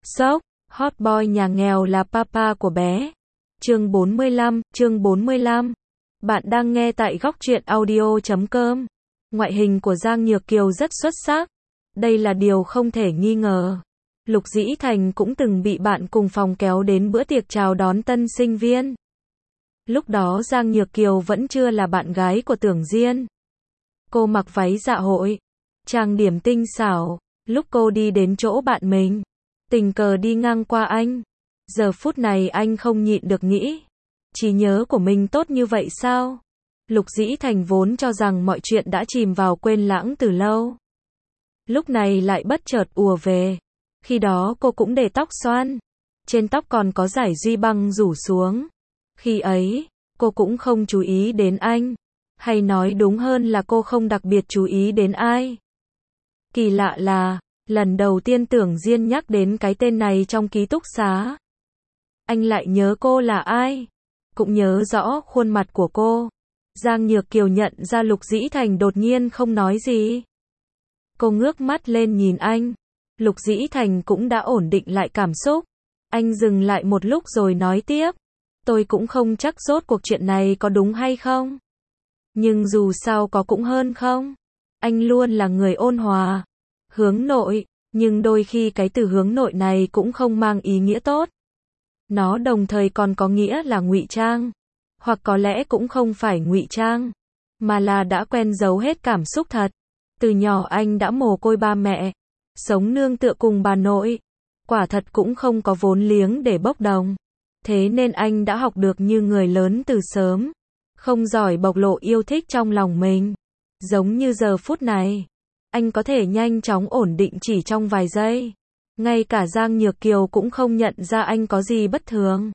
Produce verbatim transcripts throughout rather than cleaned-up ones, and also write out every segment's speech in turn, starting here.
Sốc, hot boy nhà nghèo là papa của bé. Chương bốn mươi lăm, chương bốn mươi lăm. Bạn đang nghe tại góc truyện audio chấm com. Ngoại hình của Giang Nhược Kiều rất xuất sắc. Đây là điều không thể nghi ngờ. Lục Dĩ Thành cũng từng bị bạn cùng phòng kéo đến bữa tiệc chào đón tân sinh viên. Lúc đó Giang Nhược Kiều vẫn chưa là bạn gái của Tưởng Diên. Cô mặc váy dạ hội, trang điểm tinh xảo. Lúc cô đi đến chỗ bạn mình, tình cờ đi ngang qua anh. Giờ phút này anh không nhịn được nghĩ, trí nhớ của mình tốt như vậy sao? Lục Dĩ Thành vốn cho rằng mọi chuyện đã chìm vào quên lãng từ lâu. Lúc này lại bất chợt ùa về. Khi đó cô cũng để tóc xoăn, trên tóc còn có dải duy băng rủ xuống. Khi ấy, cô cũng không chú ý đến anh. Hay nói đúng hơn là cô không đặc biệt chú ý đến ai. Kỳ lạ là, lần đầu tiên Tưởng Diên nhắc đến cái tên này trong ký túc xá, anh lại nhớ cô là ai, cũng nhớ rõ khuôn mặt của cô. Giang Nhược Kiều nhận ra Lục Dĩ Thành đột nhiên không nói gì. Cô ngước mắt lên nhìn anh. Lục Dĩ Thành cũng đã ổn định lại cảm xúc. Anh dừng lại một lúc rồi nói tiếp. Tôi cũng không chắc rốt cuộc chuyện này có đúng hay không. Nhưng dù sao có cũng hơn không. Anh luôn là người ôn hòa, hướng nội, nhưng đôi khi cái từ hướng nội này cũng không mang ý nghĩa tốt. Nó đồng thời còn có nghĩa là ngụy trang, hoặc có lẽ cũng không phải ngụy trang, mà là đã quen giấu hết cảm xúc thật. Từ nhỏ anh đã mồ côi ba mẹ, sống nương tựa cùng bà nội, quả thật cũng không có vốn liếng để bốc đồng. Thế nên anh đã học được như người lớn từ sớm, không giỏi bộc lộ yêu thích trong lòng mình. Giống như giờ phút này, anh có thể nhanh chóng ổn định chỉ trong vài giây. Ngay cả Giang Nhược Kiều cũng không nhận ra anh có gì bất thường.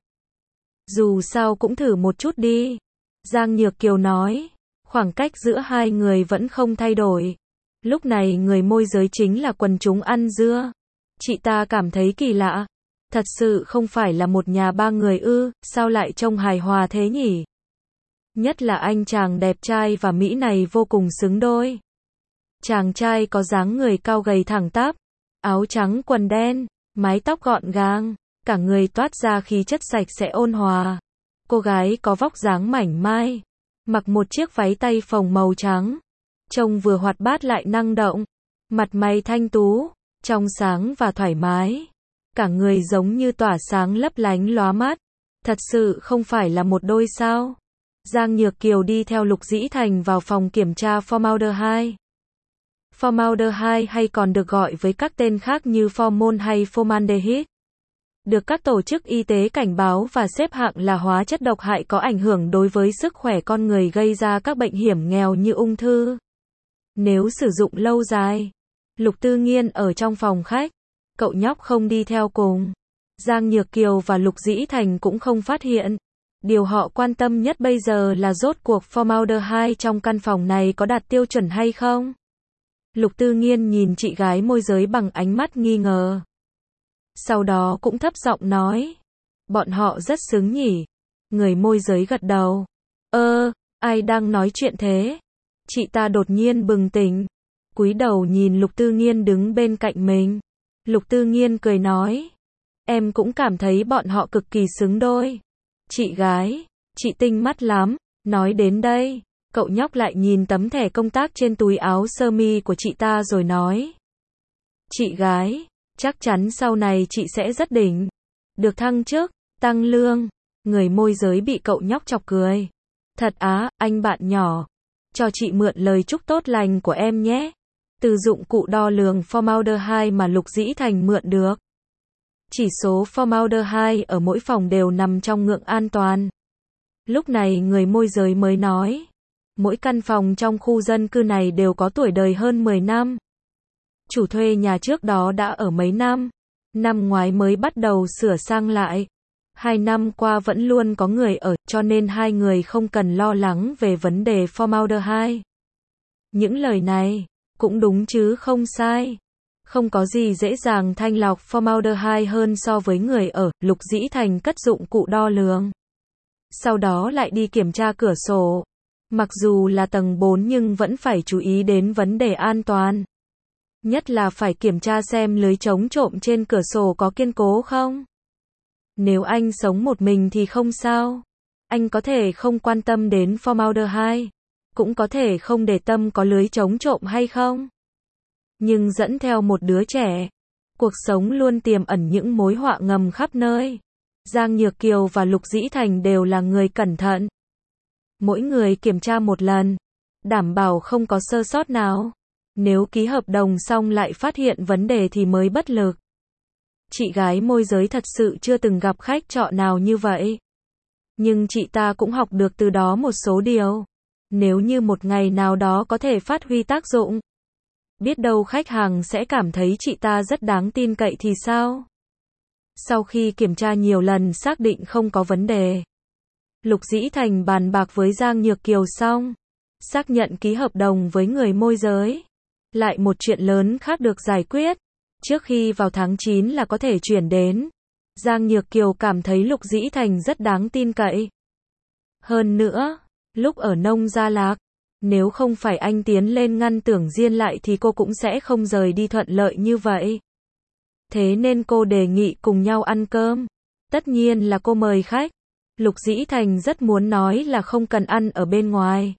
Dù sao cũng thử một chút đi. Giang Nhược Kiều nói. Khoảng cách giữa hai người vẫn không thay đổi. Lúc này người môi giới chính là quần chúng ăn dưa. Chị ta cảm thấy kỳ lạ. Thật sự không phải là một nhà ba người ư, sao lại trông hài hòa thế nhỉ? Nhất là anh chàng đẹp trai và Mỹ này vô cùng xứng đôi. Chàng trai có dáng người cao gầy thẳng tắp, áo trắng quần đen, mái tóc gọn gàng, cả người toát ra khí chất sạch sẽ ôn hòa. Cô gái có vóc dáng mảnh mai, mặc một chiếc váy tay phồng màu trắng, trông vừa hoạt bát lại năng động, mặt mày thanh tú, trong sáng và thoải mái. Cả người giống như tỏa sáng lấp lánh lóa mắt. Thật sự không phải là một đôi sao? Giang Nhược Kiều đi theo Lục Dĩ Thành vào phòng kiểm tra Formaldehyde. Formaldehyde hay còn được gọi với các tên khác như formol hay formaldehyde, được các tổ chức y tế cảnh báo và xếp hạng là hóa chất độc hại có ảnh hưởng đối với sức khỏe con người, gây ra các bệnh hiểm nghèo như ung thư. Nếu sử dụng lâu dài. Lục Tư Nghiên ở trong phòng khách, cậu nhóc không đi theo cùng. Giang Nhược Kiều và Lục Dĩ Thành cũng không phát hiện. Điều họ quan tâm nhất bây giờ là rốt cuộc formaldehyde trong căn phòng này có đạt tiêu chuẩn hay không. Lục Tư Nghiên nhìn chị gái môi giới bằng ánh mắt nghi ngờ. Sau đó cũng thấp giọng nói. Bọn họ rất xứng nhỉ. Người môi giới gật đầu. Ơ, ai đang nói chuyện thế? Chị ta đột nhiên bừng tỉnh, cúi đầu nhìn Lục Tư Nghiên đứng bên cạnh mình. Lục Tư Nghiên cười nói. Em cũng cảm thấy bọn họ cực kỳ xứng đôi. Chị gái, chị tinh mắt lắm. Nói đến đây, cậu nhóc lại nhìn tấm thẻ công tác trên túi áo sơ mi của chị ta rồi nói. Chị gái, chắc chắn sau này chị sẽ rất đỉnh. Được thăng chức, tăng lương. Người môi giới bị cậu nhóc chọc cười. Thật á, anh bạn nhỏ. Cho chị mượn lời chúc tốt lành của em nhé. Từ dụng cụ đo lường formaldehyde mà Lục Dĩ Thành mượn được. Chỉ số formaldehyde ở mỗi phòng đều nằm trong ngưỡng an toàn. Lúc này người môi giới mới nói. Mỗi căn phòng trong khu dân cư này đều có tuổi đời hơn mười năm. Chủ thuê nhà trước đó đã ở mấy năm. Năm ngoái mới bắt đầu sửa sang lại. Hai năm qua vẫn luôn có người ở, cho nên hai người không cần lo lắng về vấn đề formaldehyde. Những lời này cũng đúng chứ không sai. Không có gì dễ dàng thanh lọc formaldehyde hơn so với người ở. Lục Dĩ Thành cất dụng cụ đo lường. Sau đó lại đi kiểm tra cửa sổ. Mặc dù là tầng bốn nhưng vẫn phải chú ý đến vấn đề an toàn. Nhất là phải kiểm tra xem lưới chống trộm trên cửa sổ có kiên cố không. Nếu anh sống một mình thì không sao. Anh có thể không quan tâm đến formaldehyde, cũng có thể không để tâm có lưới chống trộm hay không. Nhưng dẫn theo một đứa trẻ, cuộc sống luôn tiềm ẩn những mối họa ngầm khắp nơi. Giang Nhược Kiều và Lục Dĩ Thành đều là người cẩn thận. Mỗi người kiểm tra một lần, đảm bảo không có sơ sót nào. Nếu ký hợp đồng xong lại phát hiện vấn đề thì mới bất lực. Chị gái môi giới thật sự chưa từng gặp khách trọ nào như vậy. Nhưng chị ta cũng học được từ đó một số điều. Nếu như một ngày nào đó có thể phát huy tác dụng, biết đâu khách hàng sẽ cảm thấy chị ta rất đáng tin cậy thì sao? Sau khi kiểm tra nhiều lần xác định không có vấn đề, Lục Dĩ Thành bàn bạc với Giang Nhược Kiều xong, xác nhận ký hợp đồng với người môi giới. Lại một chuyện lớn khác được giải quyết. Trước khi vào tháng chín là có thể chuyển đến. Giang Nhược Kiều cảm thấy Lục Dĩ Thành rất đáng tin cậy. Hơn nữa, lúc ở Nông Gia Lạc, nếu không phải anh tiến lên ngăn Tưởng Diên lại thì cô cũng sẽ không rời đi thuận lợi như vậy. Thế nên cô đề nghị cùng nhau ăn cơm. Tất nhiên là cô mời khách. Lục Dĩ Thành rất muốn nói là không cần ăn ở bên ngoài.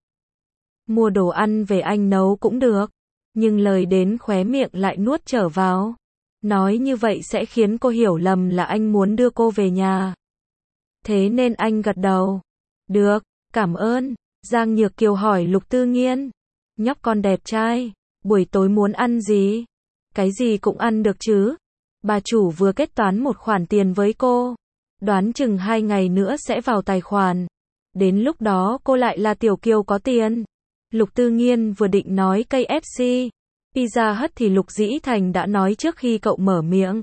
Mua đồ ăn về anh nấu cũng được. Nhưng lời đến khóe miệng lại nuốt trở vào. Nói như vậy sẽ khiến cô hiểu lầm là anh muốn đưa cô về nhà. Thế nên anh gật đầu. Được, cảm ơn. Giang Nhược Kiều hỏi Lục Tư Nghiên. Nhóc con đẹp trai, buổi tối muốn ăn gì? Cái gì cũng ăn được chứ. Bà chủ vừa kết toán một khoản tiền với cô. Đoán chừng hai ngày nữa sẽ vào tài khoản. Đến lúc đó cô lại là Tiểu Kiều có tiền. Lục Tư Nghiên vừa định nói ca ép xê, Pizza Hut thì Lục Dĩ Thành đã nói trước khi cậu mở miệng.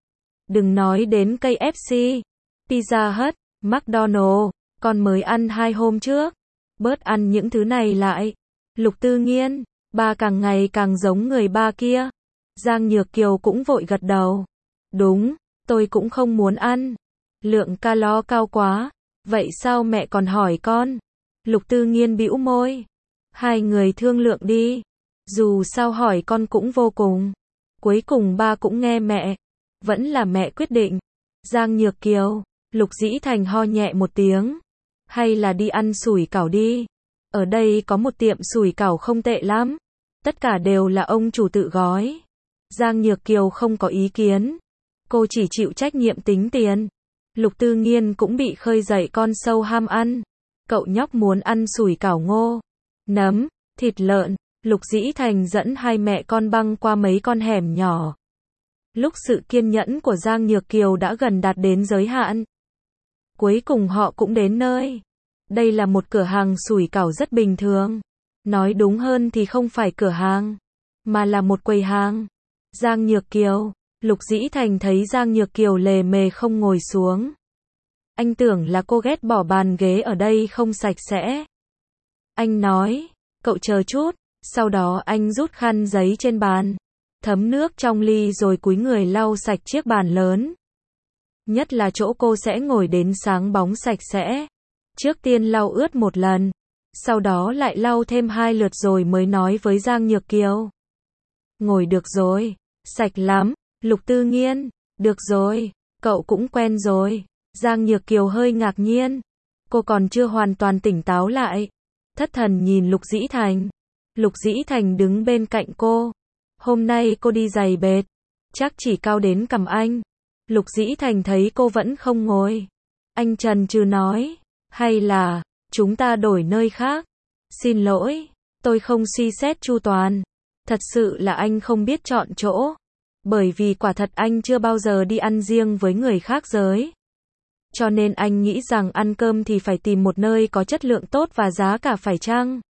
Đừng nói đến ca ép xê, Pizza Hut, McDonald's, con mới ăn hai hôm trước. Bớt ăn những thứ này lại. Lục Tư Nghiên, ba càng ngày càng giống người ba kia. Giang Nhược Kiều cũng vội gật đầu. Đúng, tôi cũng không muốn ăn. Lượng calo cao quá. Vậy sao mẹ còn hỏi con? Lục Tư Nghiên bĩu môi. Hai người thương lượng đi. Dù sao hỏi con cũng vô cùng. Cuối cùng ba cũng nghe mẹ. Vẫn là mẹ quyết định. Giang Nhược Kiều, Lục Dĩ Thành ho nhẹ một tiếng. Hay là đi ăn sủi cảo đi. Ở đây có một tiệm sủi cảo không tệ lắm. Tất cả đều là ông chủ tự gói. Giang Nhược Kiều không có ý kiến. Cô chỉ chịu trách nhiệm tính tiền. Lục Tư Nghiên cũng bị khơi dậy con sâu ham ăn. Cậu nhóc muốn ăn sủi cảo ngô, nấm, thịt lợn. Lục Dĩ Thành dẫn hai mẹ con băng qua mấy con hẻm nhỏ. Lúc sự kiên nhẫn của Giang Nhược Kiều đã gần đạt đến giới hạn, cuối cùng họ cũng đến nơi. Đây là một cửa hàng sủi cảo rất bình thường. Nói đúng hơn thì không phải cửa hàng, mà là một quầy hàng. Giang Nhược Kiều, Lục Dĩ Thành thấy Giang Nhược Kiều lề mề không ngồi xuống. Anh tưởng là cô ghét bỏ bàn ghế ở đây không sạch sẽ. Anh nói, cậu chờ chút. Sau đó anh rút khăn giấy trên bàn, thấm nước trong ly rồi cúi người lau sạch chiếc bàn lớn. Nhất là chỗ cô sẽ ngồi đến sáng bóng sạch sẽ. Trước tiên lau ướt một lần, sau đó lại lau thêm hai lượt rồi mới nói với Giang Nhược Kiều. Ngồi được rồi, sạch lắm. Lục Tư Nghiên, được rồi, cậu cũng quen rồi. Giang Nhược Kiều hơi ngạc nhiên. Cô còn chưa hoàn toàn tỉnh táo lại. Thất thần nhìn Lục Dĩ Thành. Lục Dĩ Thành đứng bên cạnh cô. Hôm nay cô đi giày bệt, chắc chỉ cao đến cằm anh. Lục Dĩ Thành thấy cô vẫn không ngồi. Anh chần chừ nói, hay là, chúng ta đổi nơi khác. Xin lỗi, tôi không suy xét chu toàn. Thật sự là anh không biết chọn chỗ. Bởi vì quả thật anh chưa bao giờ đi ăn riêng với người khác giới. Cho nên anh nghĩ rằng ăn cơm thì phải tìm một nơi có chất lượng tốt và giá cả phải chăng.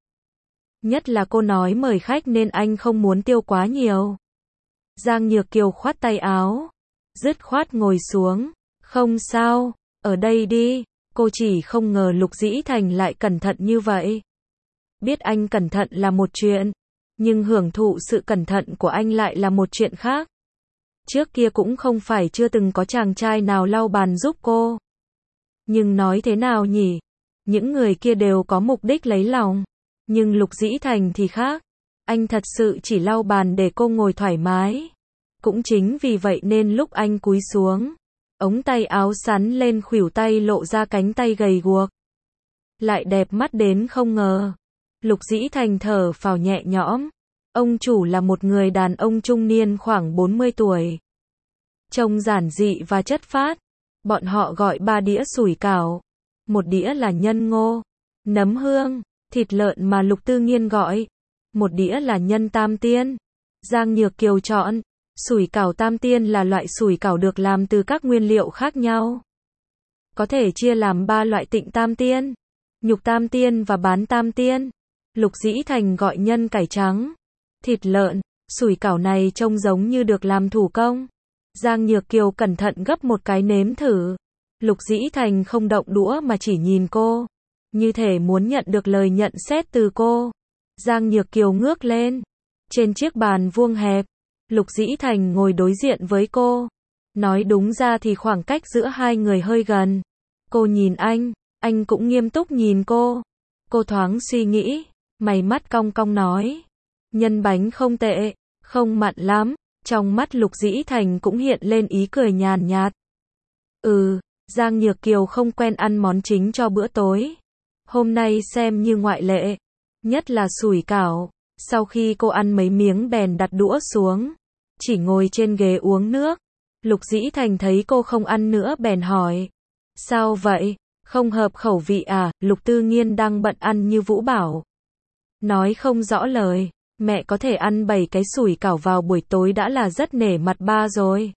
Nhất là cô nói mời khách nên anh không muốn tiêu quá nhiều. Giang Nhược Kiều khoát tay áo, dứt khoát ngồi xuống. Không sao, ở đây đi. Cô chỉ không ngờ Lục Dĩ Thành lại cẩn thận như vậy. Biết anh cẩn thận là một chuyện, nhưng hưởng thụ sự cẩn thận của anh lại là một chuyện khác. Trước kia cũng không phải chưa từng có chàng trai nào lau bàn giúp cô. Nhưng nói thế nào nhỉ? Những người kia đều có mục đích lấy lòng. Nhưng Lục Dĩ Thành thì khác. Anh thật sự chỉ lau bàn để cô ngồi thoải mái. Cũng chính vì vậy nên lúc anh cúi xuống, ống tay áo sắn lên khuỷu tay lộ ra cánh tay gầy guộc. Lại đẹp mắt đến không ngờ. Lục Dĩ Thành thở phào nhẹ nhõm. Ông chủ là một người đàn ông trung niên khoảng bốn mươi tuổi. Trông giản dị và chất phác. Bọn họ gọi ba đĩa sủi cảo. Một đĩa là nhân ngô, nấm hương, thịt lợn mà Lục Tư Nghiên gọi. Một đĩa là nhân tam tiên. Giang Nhược Kiều chọn. Sủi cảo tam tiên là loại sủi cảo được làm từ các nguyên liệu khác nhau. Có thể chia làm ba loại: tịnh tam tiên, nhục tam tiên và bán tam tiên. Lục Dĩ Thành gọi nhân cải trắng, thịt lợn. Sủi cảo này trông giống như được làm thủ công. Giang Nhược Kiều cẩn thận gấp một cái nếm thử. Lục Dĩ Thành không động đũa mà chỉ nhìn cô, như thể muốn nhận được lời nhận xét từ cô. Giang Nhược Kiều ngước lên. Trên chiếc bàn vuông hẹp, Lục Dĩ Thành ngồi đối diện với cô. Nói đúng ra thì khoảng cách giữa hai người hơi gần. Cô nhìn anh, anh cũng nghiêm túc nhìn cô. Cô thoáng suy nghĩ, mày mắt cong cong nói: nhân bánh không tệ, không mặn lắm. Trong mắt Lục Dĩ Thành cũng hiện lên ý cười nhàn nhạt. Ừ, Giang Nhược Kiều không quen ăn món chính cho bữa tối. Hôm nay xem như ngoại lệ. Nhất là sủi cảo. Sau khi cô ăn mấy miếng bèn đặt đũa xuống, chỉ ngồi trên ghế uống nước. Lục Dĩ Thành thấy cô không ăn nữa bèn hỏi: sao vậy, không hợp khẩu vị à? Lục Tư Nghiên đang bận ăn như Vũ Bảo, nói không rõ lời. Mẹ có thể ăn bảy cái sủi cảo vào buổi tối đã là rất nể mặt ba rồi.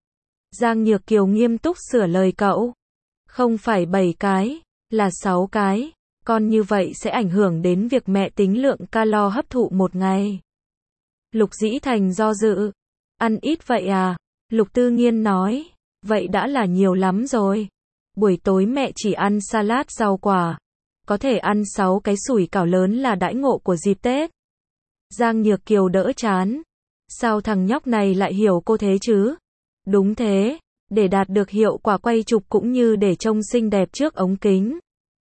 Giang Nhược Kiều nghiêm túc sửa lời cậu. Không phải bảy cái, là sáu cái. Còn như vậy sẽ ảnh hưởng đến việc mẹ tính lượng calo hấp thụ một ngày. Lục Dĩ Thành do dự. Ăn ít vậy à? Lục Tư Nghiên nói. Vậy đã là nhiều lắm rồi. Buổi tối mẹ chỉ ăn salad rau quả. Có thể ăn sáu cái sủi cảo lớn là đãi ngộ của dịp Tết. Giang Nhược Kiều đỡ chán. Sao thằng nhóc này lại hiểu cô thế chứ? Đúng thế, để đạt được hiệu quả quay chụp cũng như để trông xinh đẹp trước ống kính,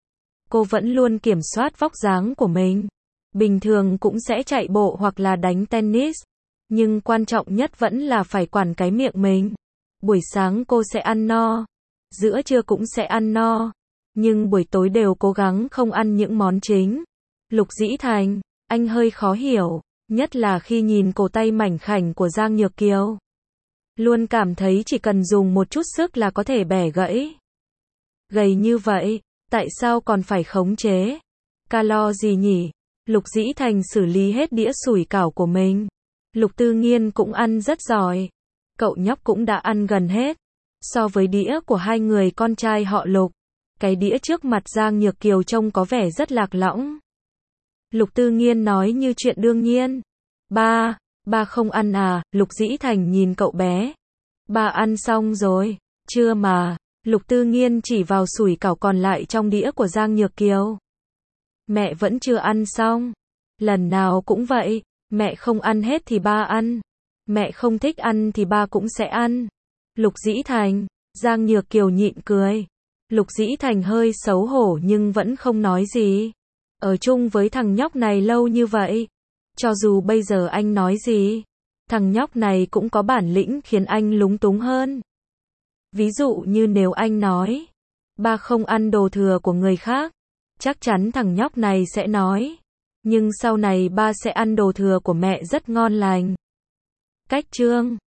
cô vẫn luôn kiểm soát vóc dáng của mình. Bình thường cũng sẽ chạy bộ hoặc là đánh tennis, nhưng quan trọng nhất vẫn là phải quản cái miệng mình. Buổi sáng cô sẽ ăn no, giữa trưa cũng sẽ ăn no, nhưng buổi tối đều cố gắng không ăn những món chính. Lục Dĩ Thành, anh hơi khó hiểu, nhất là khi nhìn cổ tay mảnh khảnh của Giang Nhược Kiều. Luôn cảm thấy chỉ cần dùng một chút sức là có thể bẻ gãy. Gầy như vậy, tại sao còn phải khống chế? Calo gì nhỉ? Lục Dĩ Thành xử lý hết đĩa sủi cảo của mình. Lục Tư Nghiên cũng ăn rất giỏi. Cậu nhóc cũng đã ăn gần hết. So với đĩa của hai người con trai họ Lục, cái đĩa trước mặt Giang Nhược Kiều trông có vẻ rất lạc lõng. Lục Tư Nghiên nói như chuyện đương nhiên. Ba, ba không ăn à? Lục Dĩ Thành nhìn cậu bé. Ba ăn xong rồi. Chưa mà. Lục Tư Nghiên chỉ vào sủi cảo còn lại trong đĩa của Giang Nhược Kiều. Mẹ vẫn chưa ăn xong. Lần nào cũng vậy. Mẹ không ăn hết thì ba ăn. Mẹ không thích ăn thì ba cũng sẽ ăn. Lục Dĩ Thành. Giang Nhược Kiều nhịn cười. Lục Dĩ Thành hơi xấu hổ nhưng vẫn không nói gì. Ở chung với thằng nhóc này lâu như vậy, cho dù bây giờ anh nói gì, thằng nhóc này cũng có bản lĩnh khiến anh lúng túng hơn. Ví dụ như nếu anh nói, ba không ăn đồ thừa của người khác, chắc chắn thằng nhóc này sẽ nói, nhưng sau này ba sẽ ăn đồ thừa của mẹ rất ngon lành. Cách chương